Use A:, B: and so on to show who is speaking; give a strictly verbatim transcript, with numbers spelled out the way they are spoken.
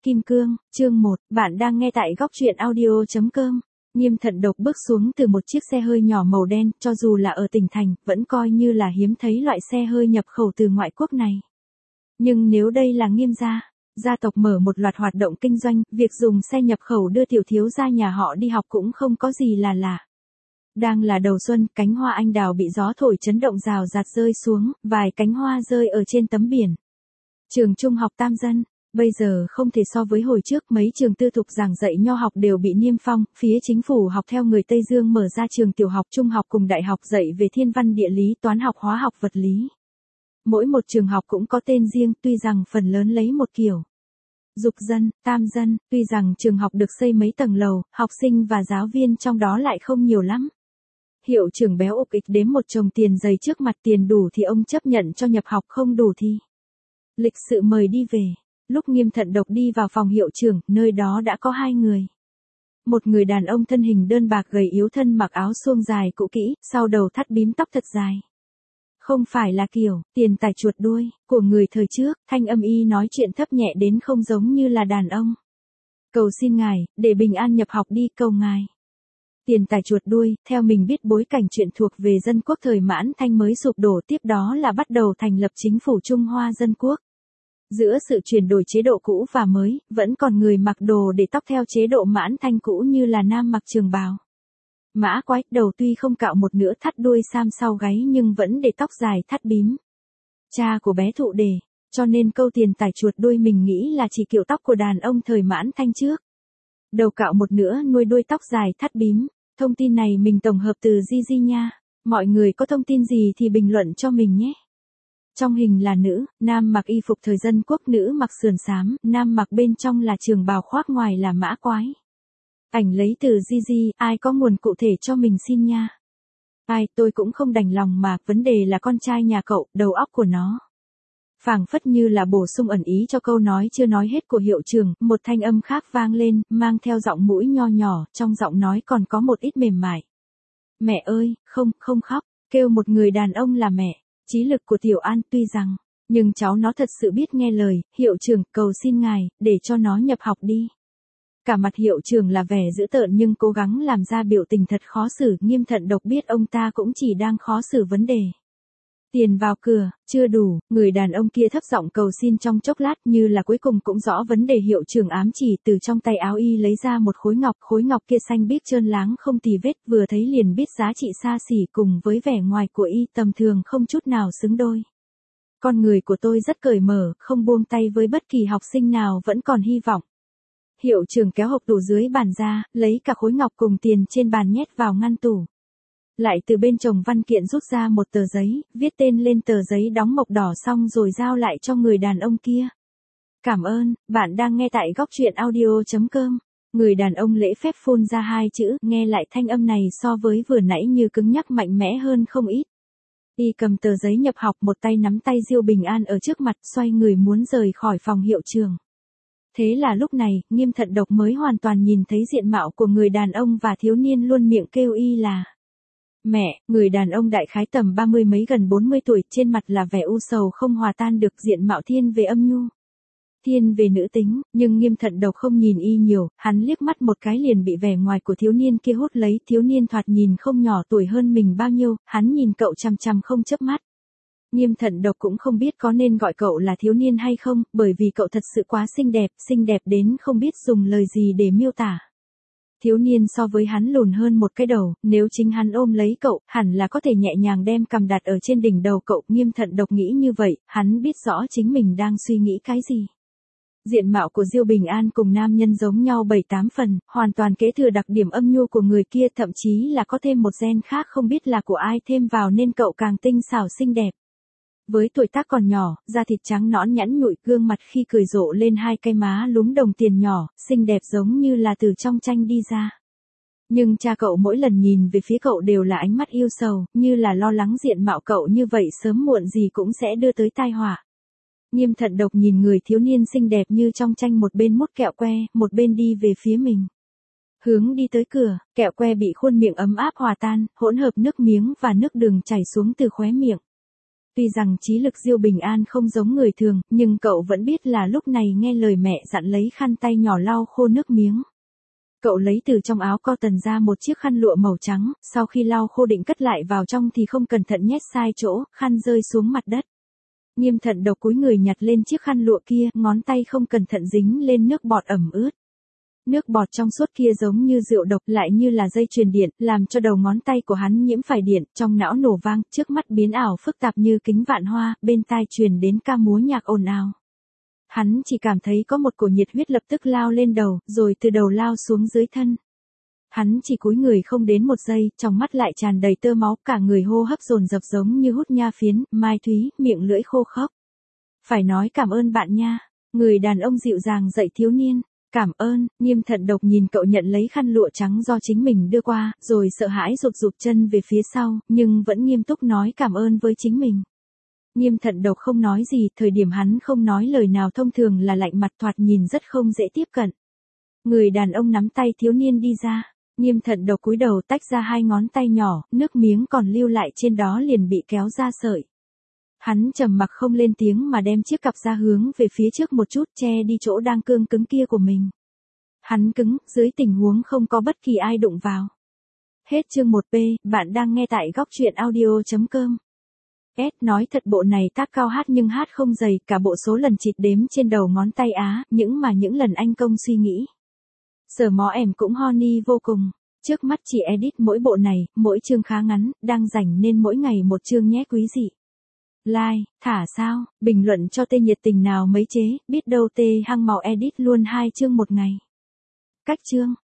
A: Kim Cương, chương một, bạn đang nghe tại góc truyện audio chấm com. Nghiêm Thận Độc bước xuống từ một chiếc xe hơi nhỏ màu đen, cho dù là ở tỉnh thành, vẫn coi như là hiếm thấy loại xe hơi nhập khẩu từ ngoại quốc này. Nhưng nếu đây là Nghiêm gia, gia tộc mở một loạt hoạt động kinh doanh, việc dùng xe nhập khẩu đưa tiểu thiếu gia nhà họ đi học cũng không có gì là lạ. Đang là đầu xuân, cánh hoa anh đào bị gió thổi chấn động rào rạt rơi xuống, vài cánh hoa rơi ở trên tấm biển. Trường trung học Tam Dân, bây giờ không thể so với hồi trước, mấy trường tư thục giảng dạy nho học đều bị niêm phong, phía chính phủ học theo người Tây Dương mở ra trường tiểu học, trung học cùng đại học dạy về thiên văn địa lý, toán học, hóa học, vật lý. Mỗi một trường học cũng có tên riêng, tuy rằng phần lớn lấy một kiểu. Dục dân, Tam Dân, tuy rằng trường học được xây mấy tầng lầu, học sinh và giáo viên trong đó lại không nhiều lắm. Hiệu trưởng béo ục ịch đếm một chồng tiền giấy trước mặt, tiền đủ thì ông chấp nhận cho nhập học, không đủ thì lịch sự mời đi về. Lúc Nghiêm Thận Độc đi vào phòng hiệu trưởng, nơi đó đã có hai người. Một người đàn ông thân hình đơn bạc gầy yếu, thân mặc áo suông dài cũ kỹ, sau đầu thắt bím tóc thật dài. Không phải là kiểu tiền tài chuột đuôi của người thời trước, thanh âm y nói chuyện thấp nhẹ đến không giống như là đàn ông. Cầu xin ngài, để bình an nhập học đi, cầu ngài. Tiền tài chuột đuôi, theo mình biết bối cảnh chuyện thuộc về dân quốc thời Mãn Thanh mới sụp đổ, tiếp đó là bắt đầu thành lập chính phủ Trung Hoa Dân Quốc. Giữa sự chuyển đổi chế độ cũ và mới, vẫn còn người mặc đồ để tóc theo chế độ Mãn Thanh cũ như là nam mặc trường bào. Mã quái, đầu tuy không cạo một nửa, thắt đuôi sam sau gáy nhưng vẫn để tóc dài thắt bím. Cha của bé thụ đề, cho nên câu tiền tài chuột đuôi mình nghĩ là chỉ kiểu tóc của đàn ông thời Mãn Thanh trước. Đầu cạo một nửa, nuôi đuôi tóc dài thắt bím. Thông tin này mình tổng hợp từ Gigi nha. Mọi người có thông tin gì thì bình luận cho mình nhé. Trong hình là nữ, nam mặc y phục thời dân quốc, nữ mặc sườn xám, nam mặc bên trong là trường bào, khoác ngoài là mã quái. Ảnh lấy từ Gigi, ai có nguồn cụ thể cho mình xin nha. Ai, tôi cũng không đành lòng mà, vấn đề là con trai nhà cậu, đầu óc của nó. Phảng phất như là bổ sung ẩn ý cho câu nói chưa nói hết của hiệu trưởng, một thanh âm khác vang lên, mang theo giọng mũi nho nhỏ, trong giọng nói còn có một ít mềm mại. Mẹ ơi, không, không khóc, kêu một người đàn ông là mẹ. Trí lực của Tiểu An tuy rằng, nhưng cháu nó thật sự biết nghe lời, hiệu trưởng, cầu xin ngài, để cho nó nhập học đi. Cả mặt hiệu trưởng là vẻ dữ tợn nhưng cố gắng làm ra biểu tình thật khó xử, Nghiêm Thận Độc biết ông ta cũng chỉ đang khó xử vấn đề. Tiền vào cửa, chưa đủ, người đàn ông kia thấp giọng cầu xin trong chốc lát, như là cuối cùng cũng rõ vấn đề, hiệu trưởng ám chỉ, từ trong tay áo y lấy ra một khối ngọc, khối ngọc kia xanh biếc trơn láng không tì vết, vừa thấy liền biết giá trị xa xỉ, cùng với vẻ ngoài của y tầm thường không chút nào xứng đôi. Con người của tôi rất cởi mở, không buông tay với bất kỳ học sinh nào, vẫn còn hy vọng. Hiệu trưởng kéo hộp tủ dưới bàn ra, lấy cả khối ngọc cùng tiền trên bàn nhét vào ngăn tủ. Lại từ bên chồng văn kiện rút ra một tờ giấy, viết tên lên tờ giấy, đóng mộc đỏ xong rồi giao lại cho người đàn ông kia. Cảm ơn, bạn đang nghe tại góc truyện audio chấm com. Người đàn ông lễ phép phun ra hai chữ, nghe lại thanh âm này so với vừa nãy như cứng nhắc mạnh mẽ hơn không ít. Y cầm tờ giấy nhập học, một tay nắm tay Diêu Bình An ở trước mặt, xoay người muốn rời khỏi phòng hiệu trưởng. Thế là lúc này, Nghiêm Thận Độc mới hoàn toàn nhìn thấy diện mạo của người đàn ông và thiếu niên luôn miệng kêu y là mẹ. Người đàn ông đại khái tầm ba mươi mấy gần bốn mươi tuổi, trên mặt là vẻ u sầu không hòa tan được, diện mạo thiên về âm nhu, thiên về nữ tính, nhưng Nghiêm Thận Độc không nhìn y nhiều, hắn liếc mắt một cái liền bị vẻ ngoài của thiếu niên kia hút lấy, thiếu niên thoạt nhìn không nhỏ tuổi hơn mình bao nhiêu, hắn nhìn cậu chằm chằm không chớp mắt. Nghiêm Thận Độc cũng không biết có nên gọi cậu là thiếu niên hay không, bởi vì cậu thật sự quá xinh đẹp, xinh đẹp đến không biết dùng lời gì để miêu tả. Thiếu niên so với hắn lùn hơn một cái đầu, nếu chính hắn ôm lấy cậu, hẳn là có thể nhẹ nhàng đem cằm đặt ở trên đỉnh đầu cậu. Nghiêm Thận Độc nghĩ như vậy, hắn biết rõ chính mình đang suy nghĩ cái gì. Diện mạo của Diêu Bình An cùng nam nhân giống nhau bảy tám phần, hoàn toàn kế thừa đặc điểm âm nhu của người kia, thậm chí là có thêm một gen khác không biết là của ai thêm vào nên cậu càng tinh xảo xinh đẹp. Với tuổi tác còn nhỏ, da thịt trắng nõn nhẵn nhụi, gương mặt khi cười rộ lên hai cái má lúm đồng tiền nhỏ, xinh đẹp giống như là từ trong tranh đi ra. Nhưng cha cậu mỗi lần nhìn về phía cậu đều là ánh mắt yêu sầu, như là lo lắng diện mạo cậu như vậy sớm muộn gì cũng sẽ đưa tới tai họa. Nghiêm Thận Độc nhìn người thiếu niên xinh đẹp như trong tranh, một bên mút kẹo que, một bên đi về phía mình. Hướng đi tới cửa, kẹo que bị khuôn miệng ấm áp hòa tan, hỗn hợp nước miếng và nước đường chảy xuống từ khóe miệng. Tuy rằng trí lực Diêu Bình An không giống người thường, nhưng cậu vẫn biết là lúc này nghe lời mẹ dặn lấy khăn tay nhỏ lau khô nước miếng. Cậu lấy từ trong áo cotton ra một chiếc khăn lụa màu trắng, sau khi lau khô định cất lại vào trong thì không cẩn thận nhét sai chỗ, khăn rơi xuống mặt đất. Nghiêm Thận Độc cúi người nhặt lên chiếc khăn lụa kia, ngón tay không cẩn thận dính lên nước bọt ẩm ướt. Nước bọt trong suốt kia giống như rượu độc, lại như là dây truyền điện, làm cho đầu ngón tay của hắn nhiễm phải điện, trong não nổ vang, trước mắt biến ảo phức tạp như kính vạn hoa, bên tai truyền đến ca múa nhạc ồn ào. Hắn chỉ cảm thấy có một cổ nhiệt huyết lập tức lao lên đầu, rồi từ đầu lao xuống dưới thân. Hắn chỉ cúi người không đến một giây, trong mắt lại tràn đầy tơ máu, cả người hô hấp dồn dập giống như hút nha phiến, Mai Thúy, miệng lưỡi khô khốc. Phải nói cảm ơn bạn nha. Người đàn ông dịu dàng dạy thiếu niên. Cảm ơn. Nghiêm Thận Độc nhìn cậu nhận lấy khăn lụa trắng do chính mình đưa qua, rồi sợ hãi rụt rụt chân về phía sau, nhưng vẫn nghiêm túc nói cảm ơn với chính mình. Nghiêm Thận Độc không nói gì, thời điểm hắn không nói lời nào thông thường là lạnh mặt, thoạt nhìn rất không dễ tiếp cận. Người đàn ông nắm tay thiếu niên đi ra, Nghiêm Thận Độc cúi đầu tách ra hai ngón tay nhỏ, nước miếng còn lưu lại trên đó liền bị kéo ra sợi. Hắn trầm mặc không lên tiếng mà đem chiếc cặp ra hướng về phía trước một chút, che đi chỗ đang cương cứng kia của mình. Hắn cứng, dưới tình huống không có bất kỳ ai đụng vào. Hết chương một P, bạn đang nghe tại góc truyện audio chấm com. S nói thật bộ này tác cao hát nhưng hát không dày, cả bộ số lần chịt đếm trên đầu ngón tay á, những mà những lần anh công suy nghĩ. Sở mó em cũng horny vô cùng. Trước mắt chỉ edit mỗi bộ này, mỗi chương khá ngắn, đang rảnh nên mỗi ngày một chương nhé quý dị. Like, thả sao, bình luận cho tê nhiệt tình nào mấy chế, biết đâu tê hăng màu edit luôn hai chương một ngày. Cách chương.